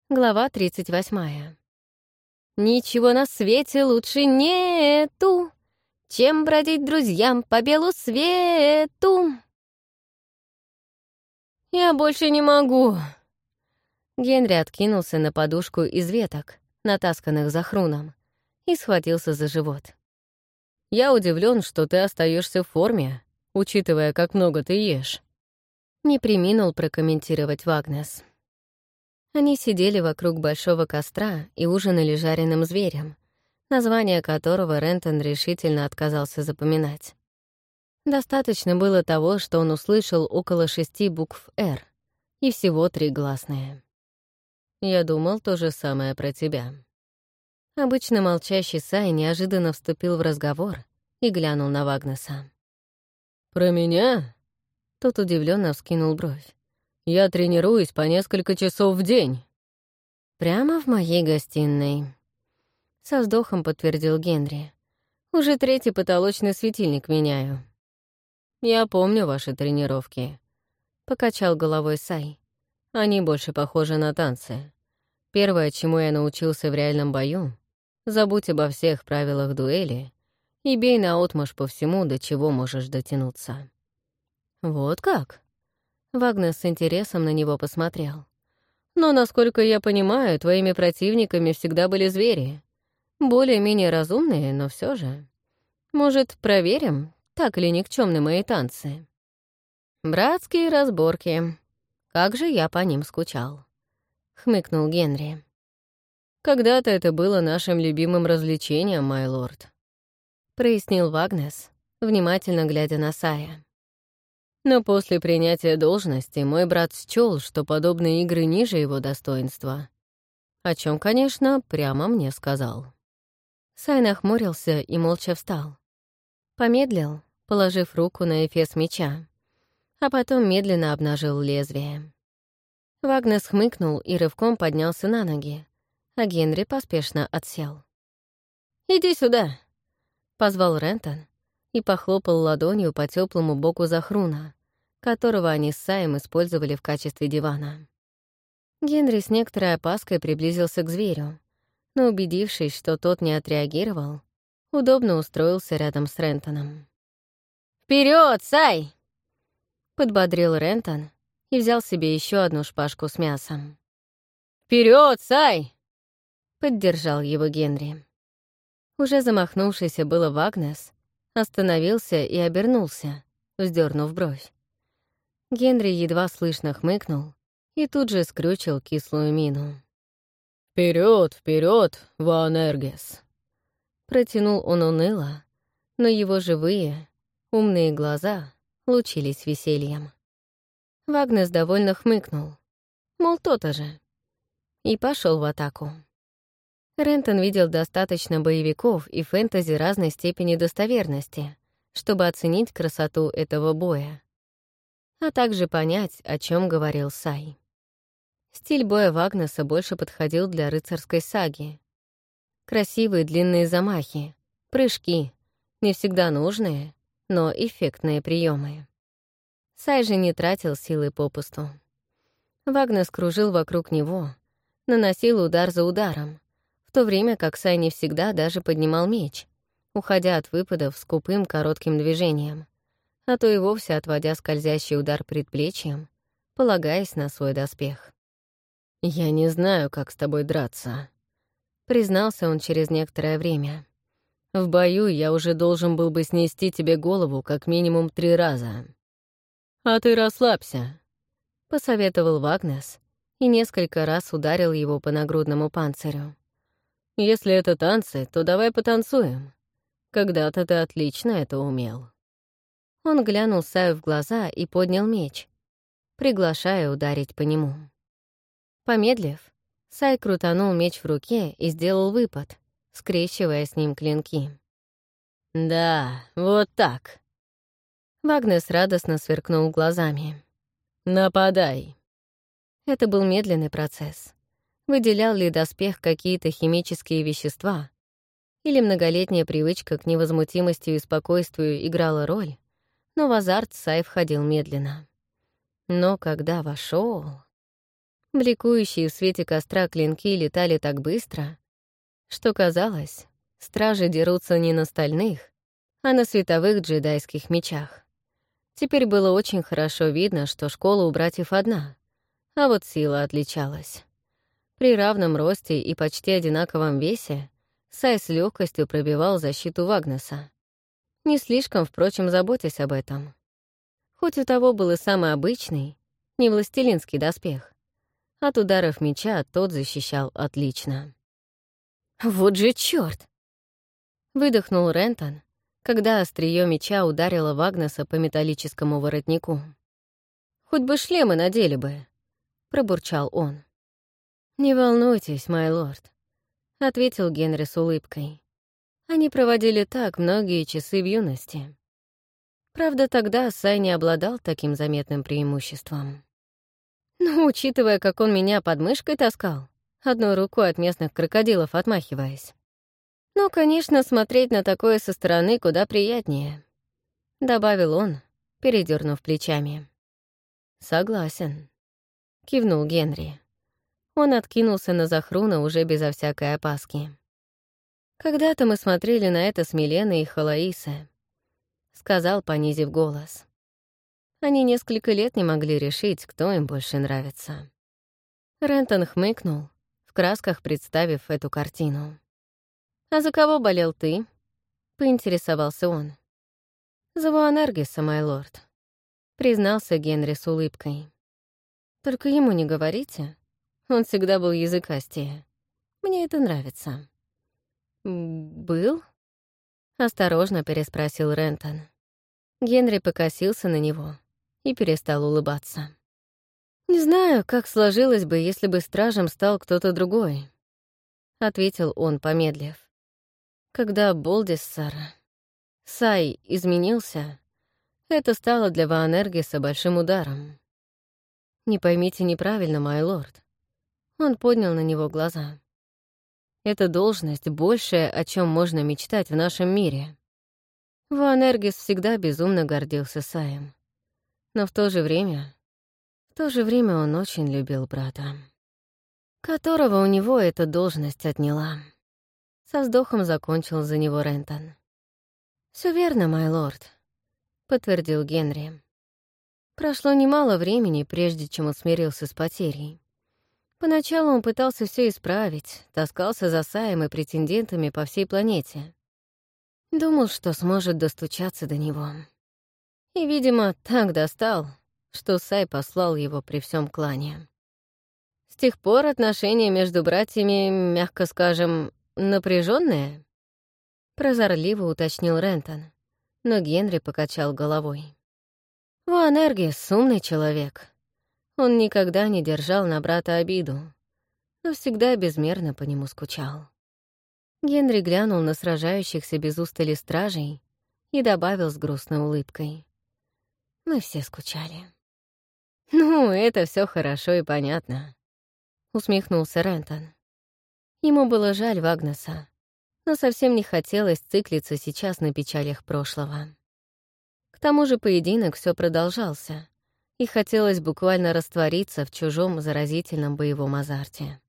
Глава 38. Ничего на свете лучше нету, чем бродить друзьям по белу свету. Я больше не могу. Генри откинулся на подушку из веток, натасканных за хруном, и схватился за живот. Я удивлен, что ты остаешься в форме, учитывая, как много ты ешь. Не преминул прокомментировать Вагнес. Они сидели вокруг большого костра и ужинали жареным зверем, название которого Рентон решительно отказался запоминать. Достаточно было того, что он услышал около 6 букв «Р» и всего 3 гласные. «Я думал то же самое про тебя». Обычно молчащий Сай неожиданно вступил в разговор и глянул на Вагнеса. «Про меня?» Тот удивленно вскинул бровь. «Я тренируюсь по несколько часов в день». «Прямо в моей гостиной», — со вздохом подтвердил Генри. «Уже 3-й потолочный светильник меняю». «Я помню ваши тренировки», — покачал головой Сай. «Они больше похожи на танцы. Первое, чему я научился в реальном бою — забудь обо всех правилах дуэли и бей наотмашь по всему, до чего можешь дотянуться». «Вот как?» Вагнес с интересом на него посмотрел. «Но, насколько я понимаю, твоими противниками всегда были звери. Более-менее разумные, но все же. Может, проверим, так ли никчемны мои танцы?» «Братские разборки. Как же я по ним скучал», — хмыкнул Генри. «Когда-то это было нашим любимым развлечением, май лорд», — прояснил Вагнес, внимательно глядя на Сая. «Но после принятия должности мой брат счёл, что подобные игры ниже его достоинства, о чем, конечно, прямо мне сказал». Сай нахмурился и молча встал. Помедлил, положив руку на эфес меча, а потом медленно обнажил лезвие. Вагнес хмыкнул и рывком поднялся на ноги, а Генри поспешно отсел. «Иди сюда», — позвал Рентон и похлопал ладонью по теплому боку Захруна, которого они с Саем использовали в качестве дивана. Генри с некоторой опаской приблизился к зверю, но, убедившись, что тот не отреагировал, удобно устроился рядом с Рентоном. «Вперед, Сай!» — подбодрил Рентон и взял себе еще одну шпажку с мясом. «Вперед, Сай!» — поддержал его Генри. Уже замахнувшийся было Вагнес остановился и обернулся, вздернув бровь. Генри едва слышно хмыкнул и тут же скрючил кислую мину. «Вперед, вперед, Ваанергес!» Протянул он уныло, но его живые, умные глаза лучились весельем. Вагнес довольно хмыкнул, мол, то-то же, и пошел в атаку. Рентон видел достаточно боевиков и фэнтези разной степени достоверности, чтобы оценить красоту этого боя, а также понять, о чем говорил Сай. Стиль боя Вагнеса больше подходил для рыцарской саги. Красивые длинные замахи, прыжки, не всегда нужные, но эффектные приемы. Сай же не тратил силы попусту. Вагнес кружил вокруг него, наносил удар за ударом, в то время как Сай не всегда даже поднимал меч, уходя от выпадов скупым коротким движением, а то и вовсе отводя скользящий удар предплечьем, полагаясь на свой доспех. «Я не знаю, как с тобой драться», — признался он через некоторое время. «В бою я уже должен был бы снести тебе голову как минимум 3 раза». «А ты расслабься», — посоветовал Вагнес и несколько раз ударил его по нагрудному панцирю. «Если это танцы, то давай потанцуем. Когда-то ты отлично это умел». Он глянул Саю в глаза и поднял меч, приглашая ударить по нему. Помедлив, Сай крутанул меч в руке и сделал выпад, скрещивая с ним клинки. «Да, вот так». Вагнес радостно сверкнул глазами. «Нападай». Это был медленный процесс. Выделял ли доспех какие-то химические вещества, или многолетняя привычка к невозмутимости и спокойствию играла роль, но в азарт Сай входил медленно. Но когда вошел, Бликующие в свете костра клинки летали так быстро, что казалось, стражи дерутся не на стальных, а на световых джедайских мечах. Теперь было очень хорошо видно, что школа у братьев одна, а вот сила отличалась. При равном росте и почти одинаковом весе Сай с легкостью пробивал защиту Вагнеса, не слишком, впрочем, заботясь об этом. Хоть у того был и самый обычный, не властелинский доспех, от ударов меча тот защищал отлично. «Вот же чёрт!» — выдохнул Рентон, когда острие меча ударило Вагнеса по металлическому воротнику. «Хоть бы шлемы надели бы», — пробурчал он. «Не волнуйтесь, май лорд», — ответил Генри с улыбкой. Они проводили так многие часы в юности. Правда, тогда Сай не обладал таким заметным преимуществом. Но, учитывая, как он меня под мышкой таскал, одной рукой от местных крокодилов отмахиваясь. Но, конечно, смотреть на такое со стороны куда приятнее, — добавил он, передернув плечами. «Согласен», — кивнул Генри. Он откинулся на Захруна уже безо всякой опаски. «Когда-то мы смотрели на это с Миленой и Халаисой», — сказал, понизив голос. Они несколько лет не могли решить, кто им больше нравится. Рентон хмыкнул, в красках представив эту картину. «А за кого болел ты?» — поинтересовался он. «За Вуанаргиса, май лорд», — признался Генри с улыбкой. «Только ему не говорите. Он всегда был языкастее. Мне это нравится». «Был?» — осторожно переспросил Рентон. Генри покосился на него и перестал улыбаться. «Не знаю, как сложилось бы, если бы стражем стал кто-то другой», — ответил он, помедлив. Когда Болдиссар, Сай, изменился, это стало для Ваанергиса большим ударом. «Не поймите неправильно, май лорд». Он поднял на него глаза. «Это должность большая, о чем можно мечтать в нашем мире». Ваанергис всегда безумно гордился Саем. Но в то же время он очень любил брата, которого у него эта должность отняла. Со вздохом закончил за него Рентон. «Всё верно, май лорд», — подтвердил Генри. Прошло немало времени, прежде чем он смирился с потерей. Поначалу он пытался все исправить, таскался за Саем и претендентами по всей планете. Думал, что сможет достучаться до него. И, видимо, так достал, что Сай послал его при всем клане. С тех пор отношения между братьями, мягко скажем, напряженные? Прозорливо уточнил Рентон, но Генри покачал головой. Вуанергис — умный человек. Он никогда не держал на брата обиду, но всегда безмерно по нему скучал. Генри глянул на сражающихся без устали стражей и добавил с грустной улыбкой. Мы все скучали. «Ну, это все хорошо и понятно», — усмехнулся Рентон. Ему было жаль Вагнеса, но совсем не хотелось циклиться сейчас на печалях прошлого. К тому же поединок все продолжался, и хотелось буквально раствориться в чужом заразительном боевом азарте.